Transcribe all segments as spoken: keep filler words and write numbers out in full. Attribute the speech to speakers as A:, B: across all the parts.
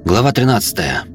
A: Глава тринадцатая.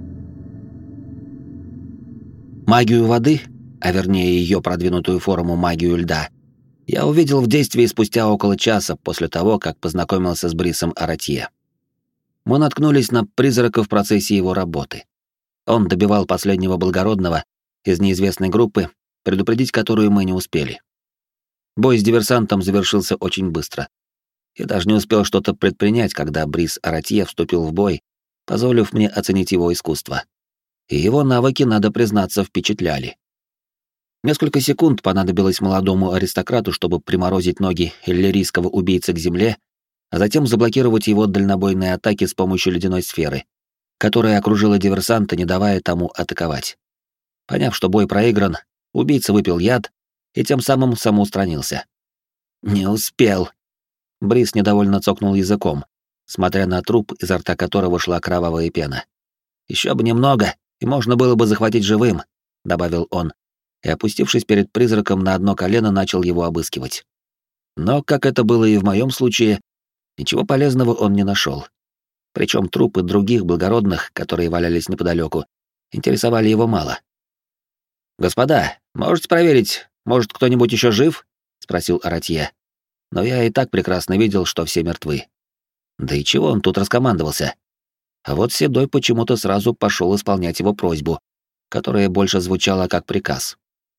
A: Магию воды, а вернее ее продвинутую форму магию льда, я увидел в действии спустя около часа после того, как познакомился с Брисом Аратье. Мы наткнулись на призрака в процессе его работы. Он добивал последнего благородного из неизвестной группы, предупредить которую мы не успели. Бой с диверсантом завершился очень быстро. Я даже не успел что-то предпринять, когда Брис Аратье вступил в бой, позволив мне оценить его искусство. И его навыки, надо признаться, впечатляли. Несколько секунд понадобилось молодому аристократу, чтобы приморозить ноги иллирийского убийцы к земле, а затем заблокировать его дальнобойные атаки с помощью ледяной сферы, которая окружила диверсанта, не давая тому атаковать. Поняв, что бой проигран, убийца выпил яд и тем самым самоустранился. «Не успел!» Брис недовольно цокнул языком, смотря на труп, изо рта которого шла кровавая пена. «Еще бы немного, и можно было бы захватить живым», — добавил он, и, опустившись перед призраком на одно колено, начал его обыскивать. Но, как это было и в моем случае, ничего полезного он не нашел. Причем трупы других благородных, которые валялись неподалеку, интересовали его мало. «Господа, можете проверить, может, кто-нибудь еще жив?» — спросил Аратье. Но я и так прекрасно видел, что все мертвы. Да и чего он тут раскомандовался? А вот Седой почему-то сразу пошел исполнять его просьбу, которая больше звучала как приказ.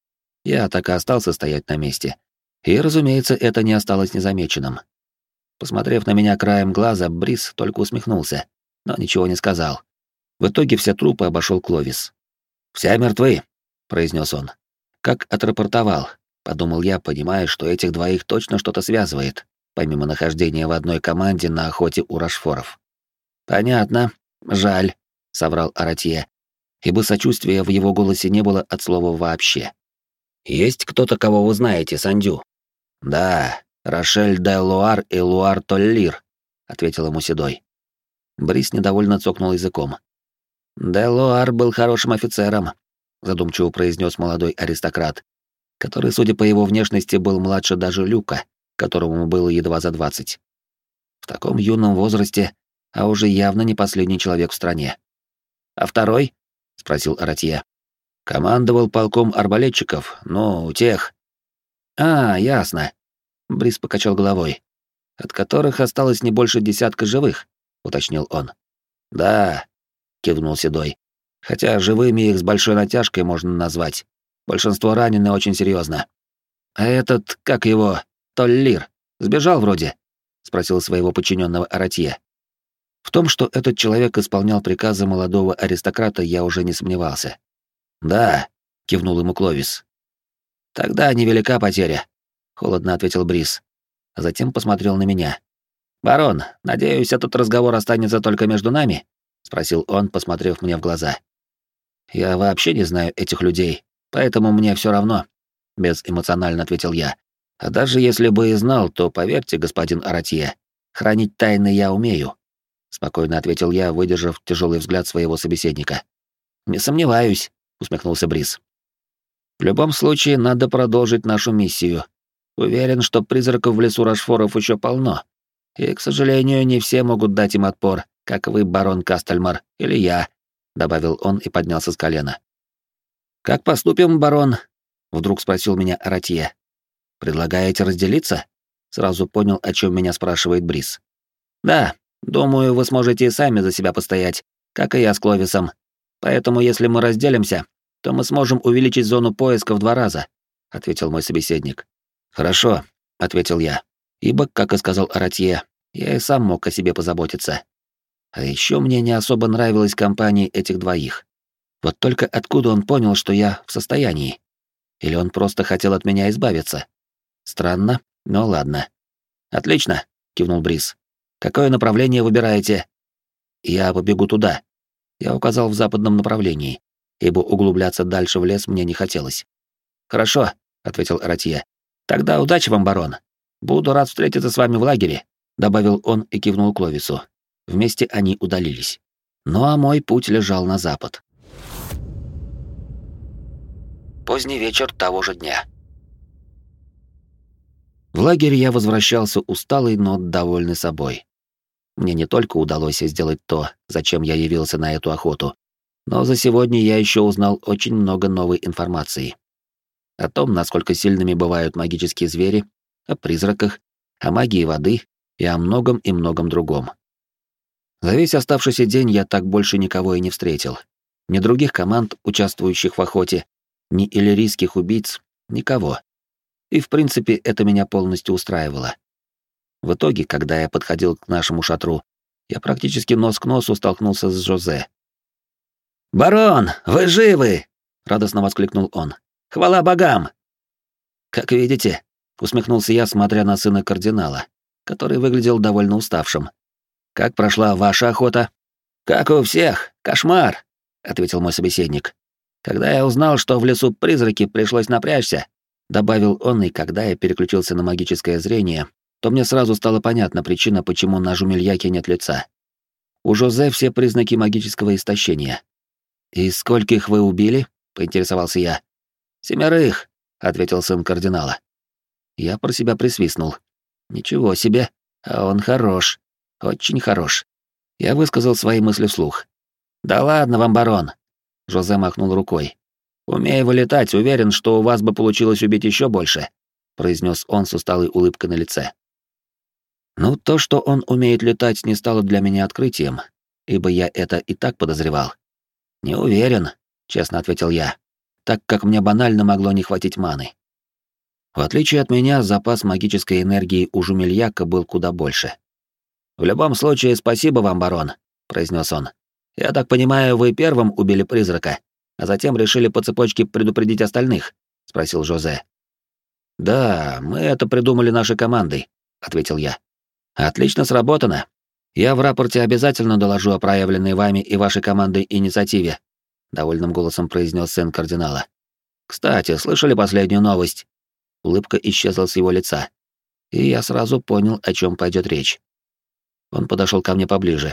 A: Я так и остался стоять на месте. И, разумеется, это не осталось незамеченным. Посмотрев на меня краем глаза, Брис только усмехнулся, но ничего не сказал. В итоге все трупы обошел Кловис. «Все мертвы», — произнес он. «Как отрапортовал», — подумал я, понимая, что этих двоих точно что-то связывает, помимо нахождения в одной команде на охоте у Рашфоров. «Понятно. Жаль», — соврал Аратье, ибо сочувствия в его голосе не было от слова вообще. «Есть кто-то, кого вы знаете, Сандю?» «Да, Рошель де Луар и Луар Толлир», — ответил ему Седой. Брис недовольно цокнул языком. «Де Луар был хорошим офицером», — задумчиво произнес молодой аристократ, который, судя по его внешности, был младше даже Люка, которому было едва за двадцать. В таком юном возрасте, а уже явно не последний человек в стране. «А второй?» — спросил Аратье. «Командовал полком арбалетчиков, но у тех...» «А, ясно», — Брис покачал головой. «От которых осталось не больше десятка живых», — уточнил он. «Да», — кивнул Седой. «Хотя живыми их с большой натяжкой можно назвать. Большинство ранены очень серьезно. А этот, как его, Толлир, сбежал вроде?» — спросил своего подчиненного Аратье. В том, что этот человек исполнял приказы молодого аристократа, я уже не сомневался. «Да», — кивнул ему Кловис. «Тогда невелика потеря», — холодно ответил Брис, а затем посмотрел на меня. «Барон, надеюсь, этот разговор останется только между нами?» — спросил он, посмотрев мне в глаза. «Я вообще не знаю этих людей, поэтому мне все равно», — безэмоционально ответил я. «А даже если бы и знал, то, поверьте, господин Аратье, хранить тайны я умею», — спокойно ответил я, выдержав тяжелый взгляд своего собеседника. «Не сомневаюсь», — усмехнулся Брис. «В любом случае, надо продолжить нашу миссию. Уверен, что призраков в лесу Рашфоров еще полно. И, к сожалению, не все могут дать им отпор, как вы, барон Кастельмар, или я», — добавил он и поднялся с колена. «Как поступим, барон?» — вдруг спросил меня Аратье. «Предлагаете разделиться?» Сразу понял, о чем меня спрашивает Брис. «Да, думаю, вы сможете и сами за себя постоять, как и я с Кловисом. Поэтому, если мы разделимся, то мы сможем увеличить зону поиска в два раза», — ответил мой собеседник. «Хорошо», — ответил я, ибо, как и сказал Аратье, я и сам мог о себе позаботиться. А еще мне не особо нравилась компания этих двоих. Вот только откуда он понял, что я в состоянии? Или он просто хотел от меня избавиться? Странно, но ладно. «Отлично», — кивнул Брис. «Какое направление выбираете?» «Я побегу туда». Я указал в западном направлении, ибо углубляться дальше в лес мне не хотелось. «Хорошо», — ответил Аратье. «Тогда удачи вам, барон. Буду рад встретиться с вами в лагере», — добавил он и кивнул Кловису. Вместе они удалились. Ну а мой путь лежал на запад. Поздний вечер того же дня. В лагерь я возвращался усталый, но довольный собой. Мне не только удалось сделать то, зачем я явился на эту охоту, но за сегодня я еще узнал очень много новой информации. О том, насколько сильными бывают магические звери, о призраках, о магии воды и о многом и многом другом. За весь оставшийся день я так больше никого и не встретил. Ни других команд, участвующих в охоте, ни иллирийских убийц, никого. И, в принципе, это меня полностью устраивало. В итоге, когда я подходил к нашему шатру, я практически нос к носу столкнулся с Жозе. «Барон, вы живы!» — радостно воскликнул он. «Хвала богам!» «Как видите», — усмехнулся я, смотря на сына кардинала, который выглядел довольно уставшим. «Как прошла ваша охота?» «Как у всех, кошмар», — ответил мой собеседник. «Когда я узнал, что в лесу призраки, пришлось напрячься», — добавил он, и когда я переключился на магическое зрение, то мне сразу стала понятна причина, почему на Жумельяке нет лица. У Жозе все признаки магического истощения. «И скольких вы убили?» — поинтересовался я. «Семерых», — ответил сын кардинала. Я про себя присвистнул. «Ничего себе, а он хорош, очень хорош». Я высказал свои мысли вслух. «Да ладно вам, барон», — Жозе махнул рукой. «Умея вылетать, уверен, что у вас бы получилось убить еще больше», — произнес он с усталой улыбкой на лице. Ну, то, что он умеет летать, не стало для меня открытием, ибо я это и так подозревал. «Не уверен», — честно ответил я, так как мне банально могло не хватить маны. В отличие от меня, запас магической энергии у Жумельяка был куда больше. «В любом случае, спасибо вам, барон», — произнес он. «Я так понимаю, вы первым убили призрака, а затем решили по цепочке предупредить остальных?» — спросил Жозе. «Да, мы это придумали нашей командой», — ответил я. «Отлично сработано. Я в рапорте обязательно доложу о проявленной вами и вашей командой инициативе», — довольным голосом произнес сын кардинала. «Кстати, слышали последнюю новость?» Улыбка исчезла с его лица, и я сразу понял, о чем пойдет речь. Он подошел ко мне поближе.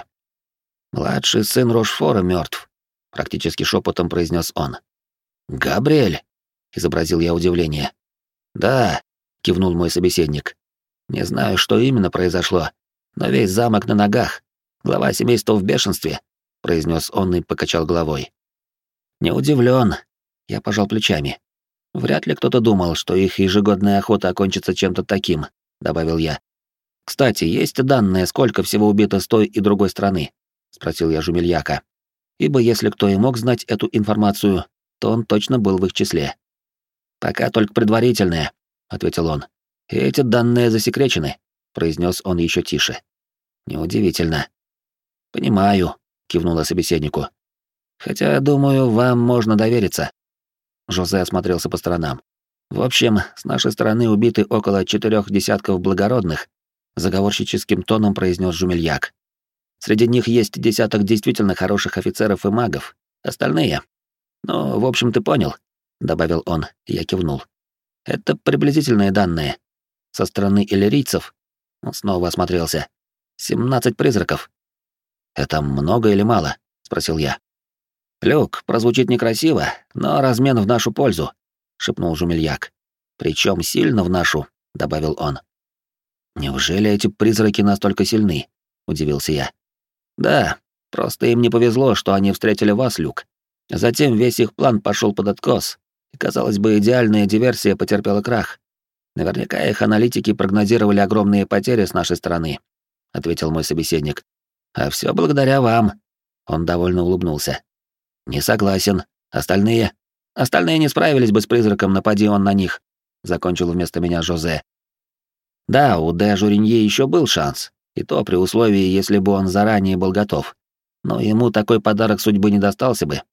A: «Младший сын Рошфора мертв», — практически шепотом произнес он. «Габриэль?» — изобразил я удивление. «Да», — кивнул мой собеседник. «Не знаю, что именно произошло, но весь замок на ногах. Глава семейства в бешенстве», — произнес он и покачал головой. «Не удивлен», — я пожал плечами. «Вряд ли кто-то думал, что их ежегодная охота окончится чем-то таким», — добавил я. «Кстати, есть данные, сколько всего убито с той и другой стороны?» — спросил я Жумельяка. Ибо если кто и мог знать эту информацию, то он точно был в их числе. «Пока только предварительные», — ответил он. «И эти данные засекречены», — произнес он еще тише. «Неудивительно». «Понимаю», — кивнула собеседнику. «Хотя, думаю, вам можно довериться». Жозе осмотрелся по сторонам. «В общем, с нашей стороны убиты около четырех десятков благородных», — заговорщическим тоном произнес Жумельяк. «Среди них есть десяток действительно хороших офицеров и магов. Остальные... Ну, в общем, ты понял», — добавил он, и я кивнул. «Это приблизительные данные. Со стороны иллирийцев...» Он снова осмотрелся. «семнадцать призраков». «Это много или мало?» — спросил я. «Люк, прозвучит некрасиво, но размен в нашу пользу», — шепнул Жумельяк. «Причем сильно в нашу», — добавил он. «Неужели эти призраки настолько сильны?» — удивился я. «Да, просто им не повезло, что они встретили вас, Люк. Затем весь их план пошел под откос, и, казалось бы, идеальная диверсия потерпела крах. Наверняка их аналитики прогнозировали огромные потери с нашей стороны», — ответил мой собеседник. «А все благодаря вам», — он довольно улыбнулся. «Не согласен. Остальные? Остальные не справились бы с призраком, напади он на них», — закончил вместо меня Жозе. «Да, у де Журиньи еще был шанс, и то при условии, если бы он заранее был готов. Но ему такой подарок судьбы не достался бы.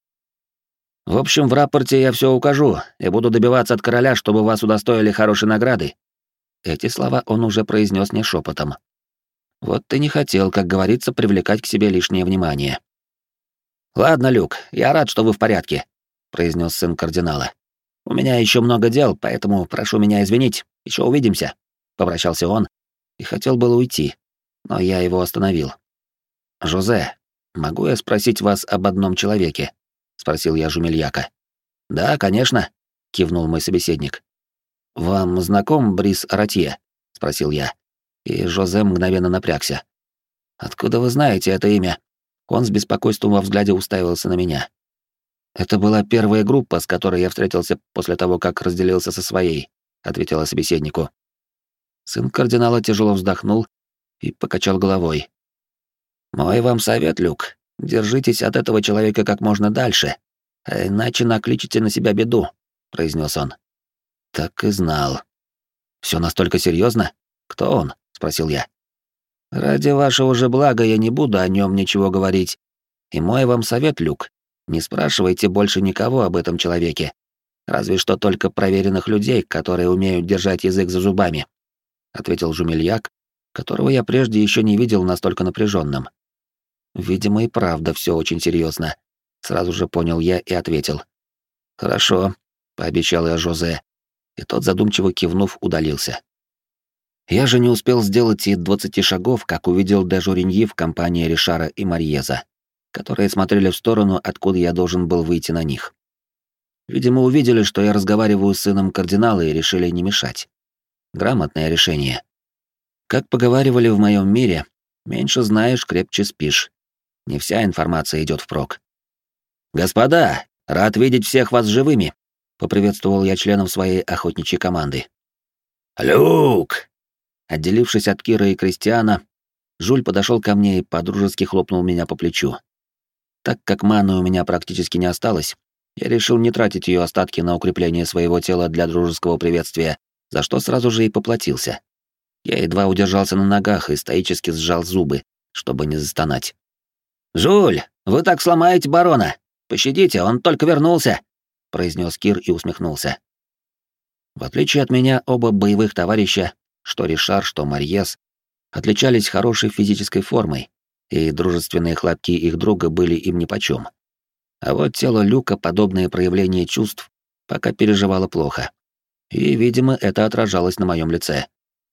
A: В общем, в рапорте я все укажу и буду добиваться от короля, чтобы вас удостоили хорошей награды». Эти слова он уже произнес не шепотом. Вот ты не хотел, как говорится, привлекать к себе лишнее внимание. «Ладно, Люк, я рад, что вы в порядке», — произнес сын кардинала. «У меня еще много дел, поэтому прошу меня извинить. Еще увидимся», — попрощался он и хотел было уйти, но я его остановил. «Жозе, могу я спросить вас об одном человеке?» — спросил я Жумельяка. «Да, конечно», — кивнул мой собеседник. «Вам знаком Брис Аратье?» — спросил я, и Жозе мгновенно напрягся. Откуда вы знаете это имя? Он с беспокойством во взгляде уставился на меня. Это была первая группа, с которой я встретился после того, как разделился со своей, ответила собеседнику. Сын кардинала тяжело вздохнул и покачал головой. Мой вам совет, Люк, держитесь от этого человека как можно дальше, а иначе накличете на себя беду, произнес он. Так и знал. Все настолько серьезно? Кто он? Спросил я. Ради вашего же блага я не буду о нем ничего говорить. И мой вам совет, Люк, не спрашивайте больше никого об этом человеке, разве что только проверенных людей, которые умеют держать язык за зубами, ответил Жумельяк, которого я прежде еще не видел настолько напряженным. Видимо, и правда все очень серьезно. Сразу же понял я и ответил. Хорошо, пообещал я Жозе, и тот, задумчиво кивнув, удалился. Я же не успел сделать и двадцати шагов, как увидел де Журиньи в компании Ришара и Марьеза, которые смотрели в сторону, откуда я должен был выйти на них. Видимо, увидели, что я разговариваю с сыном кардинала и решили не мешать. Грамотное решение. Как поговаривали в моем мире, меньше знаешь, крепче спишь. Не вся информация идет впрок. «Господа, рад видеть всех вас живыми!» — поприветствовал я членов своей охотничьей команды. «Люк!» Отделившись от Кира и Кристиана, Жуль подошел ко мне и подружески хлопнул меня по плечу. Так как маны у меня практически не осталось, я решил не тратить ее остатки на укрепление своего тела для дружеского приветствия, за что сразу же и поплатился. Я едва удержался на ногах и стоически сжал зубы, чтобы не застонать. «Жуль, вы так сломаете барона! Пощадите, он только вернулся!» — произнес Кир и усмехнулся. В отличие от меня, оба боевых товарища, что Ришар, что Марьез, отличались хорошей физической формой, и дружественные хлопки их друга были им нипочём. А вот тело Люка подобные проявления чувств пока переживало плохо. И, видимо, это отражалось на моем лице.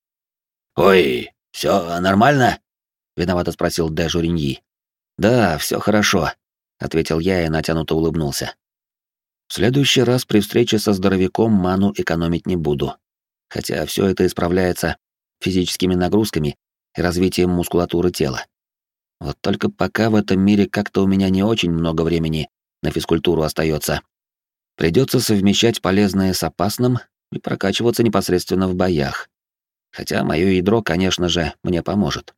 A: «Ой, все нормально?» — виновато спросил де Журиньи. «Да, все хорошо», — ответил я и натянуто улыбнулся. «В следующий раз при встрече со здоровяком ману экономить не буду. Хотя все это исправляется физическими нагрузками и развитием мускулатуры тела. Вот только пока в этом мире как-то у меня не очень много времени на физкультуру остается. Придется совмещать полезное с опасным и прокачиваться непосредственно в боях. Хотя мое ядро, конечно же, мне поможет».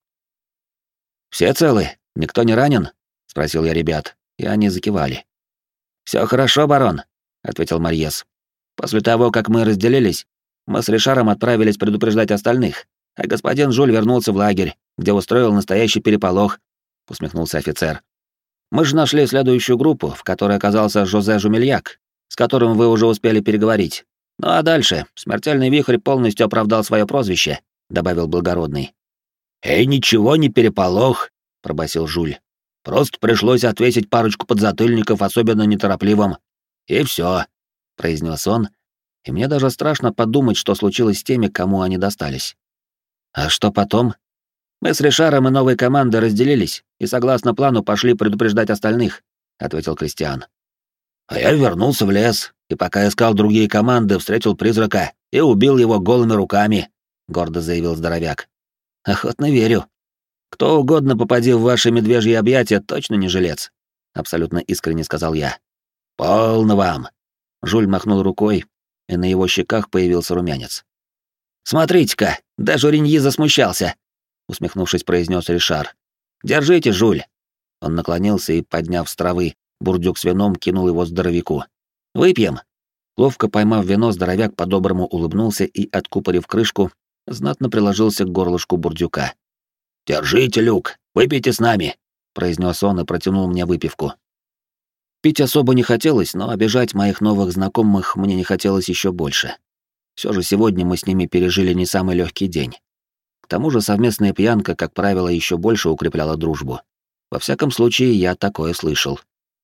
A: «Все целы? Никто не ранен?» — спросил я ребят, и они закивали. «Все хорошо, барон», — ответил Марьез. «После того, как мы разделились, мы с Ришаром отправились предупреждать остальных, а господин Жуль вернулся в лагерь, где устроил настоящий переполох», — усмехнулся офицер. «Мы же нашли следующую группу, в которой оказался Жозе Жумельяк, с которым вы уже успели переговорить. Ну а дальше смертельный вихрь полностью оправдал свое прозвище», — добавил благородный. «Эй, ничего не переполох», — пробасил Жуль. «Просто пришлось отвесить парочку подзатыльников особенно неторопливым. И все», — произнес он, и мне даже страшно подумать, что случилось с теми, кому они достались. «А что потом?» «Мы с Ришаром и новой командой разделились и, согласно плану, пошли предупреждать остальных», — ответил Кристиан. «А я вернулся в лес, и пока искал другие команды, встретил призрака и убил его голыми руками», — гордо заявил здоровяк. «Охотно верю. Кто угодно, попади в ваши медвежьи объятия, точно не жилец», — абсолютно искренне сказал я. «Полно вам!» — Жуль махнул рукой, и на его щеках появился румянец. «Смотрите-ка, даже Риньи засмущался», — усмехнувшись, произнес Ришар. «Держите, Жуль». Он наклонился и, подняв с травы бурдюк с вином, кинул его здоровяку. «Выпьем». Ловко поймав вино, здоровяк по-доброму улыбнулся и, откупорив крышку, знатно приложился к горлышку бурдюка. «Держите, Люк, выпейте с нами», — произнес он и протянул мне выпивку. Пить особо не хотелось, но обижать моих новых знакомых мне не хотелось еще больше. Все же сегодня мы с ними пережили не самый легкий день. К тому же совместная пьянка, как правило, еще больше укрепляла дружбу. Во всяком случае, я такое слышал.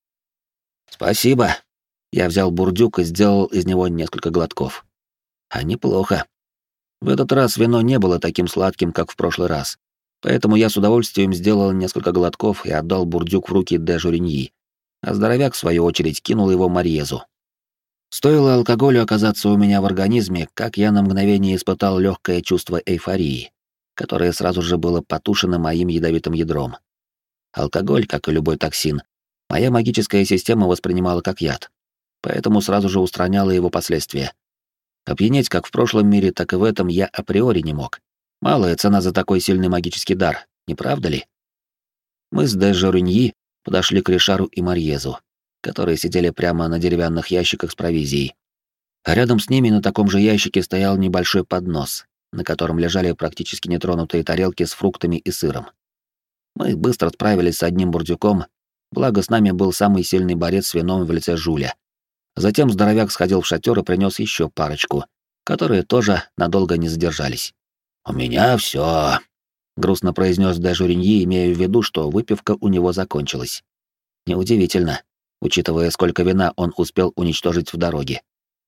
A: «Спасибо». Я взял бурдюк и сделал из него несколько глотков. А неплохо. В этот раз вино не было таким сладким, как в прошлый раз. Поэтому я с удовольствием сделал несколько глотков и отдал бурдюк в руки де Журиньи, а здоровяк, в свою очередь, кинул его Марьезу. Стоило алкоголю оказаться у меня в организме, как я на мгновение испытал легкое чувство эйфории. которое сразу же было потушено моим ядовитым ядром. Алкоголь, как и любой токсин, моя магическая система воспринимала как яд, поэтому сразу же устраняла его последствия. Опьянеть как в прошлом мире, так и в этом я априори не мог. Малая цена за такой сильный магический дар, не правда ли? Мы с де Жоруньи подошли к Ришару и Марьезу, которые сидели прямо на деревянных ящиках с провизией. А рядом с ними на таком же ящике стоял небольшой поднос, на котором лежали практически нетронутые тарелки с фруктами и сыром. Мы быстро справились с одним бурдюком, благо с нами был самый сильный борец с вином в лице Жуля. Затем здоровяк сходил в шатер и принес еще парочку, которые тоже надолго не задержались. «У меня все, грустно произнес де Журиньи, имея в виду, что выпивка у него закончилась. Неудивительно, учитывая, сколько вина он успел уничтожить в дороге.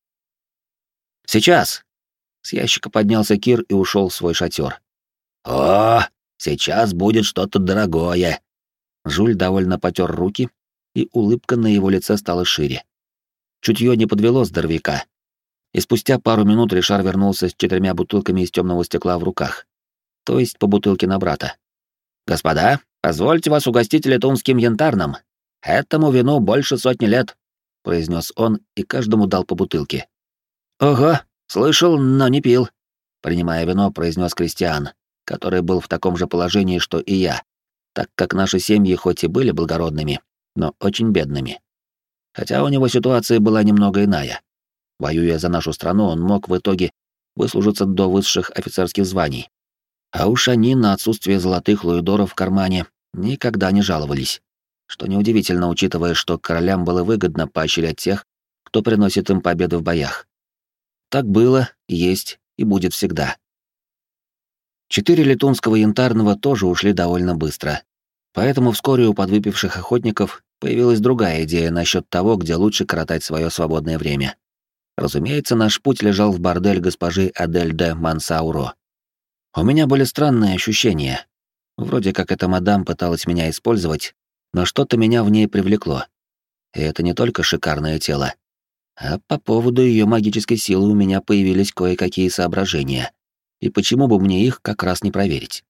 A: «Сейчас!» С ящика поднялся Кир и ушел в свой шатер. «О, сейчас будет что-то дорогое!» Жуль довольно потер руки, и улыбка на его лице стала шире. Чутье не подвело здоровяка, и спустя пару минут Ришар вернулся с четырьмя бутылками из темного стекла в руках, то есть по бутылке на брата. «Господа, позвольте вас угостить летунским янтарным. Этому вину больше сотни лет», — произнес он и каждому дал по бутылке. «Ого, слышал, но не пил», — принимая вино, произнес Кристиан, который был в таком же положении, что и я, так как наши семьи хоть и были благородными, но очень бедными. Хотя у него ситуация была немного иная. Воюя за нашу страну, он мог в итоге выслужиться до высших офицерских званий. А уж они на отсутствие золотых луидоров в кармане никогда не жаловались. Что неудивительно, учитывая, что королям было выгодно поощрять тех, кто приносит им победы в боях. Так было, есть и будет всегда. Четыре летунского янтарного тоже ушли довольно быстро. Поэтому вскоре у подвыпивших охотников появилась другая идея насчет того, где лучше коротать свое свободное время. Разумеется, наш путь лежал в бордель госпожи Адель де Мансауро. У меня были странные ощущения. Вроде как эта мадам пыталась меня использовать, но что-то меня в ней привлекло. И это не только шикарное тело. А по поводу ее магической силы у меня появились кое-какие соображения. И почему бы мне их как раз не проверить?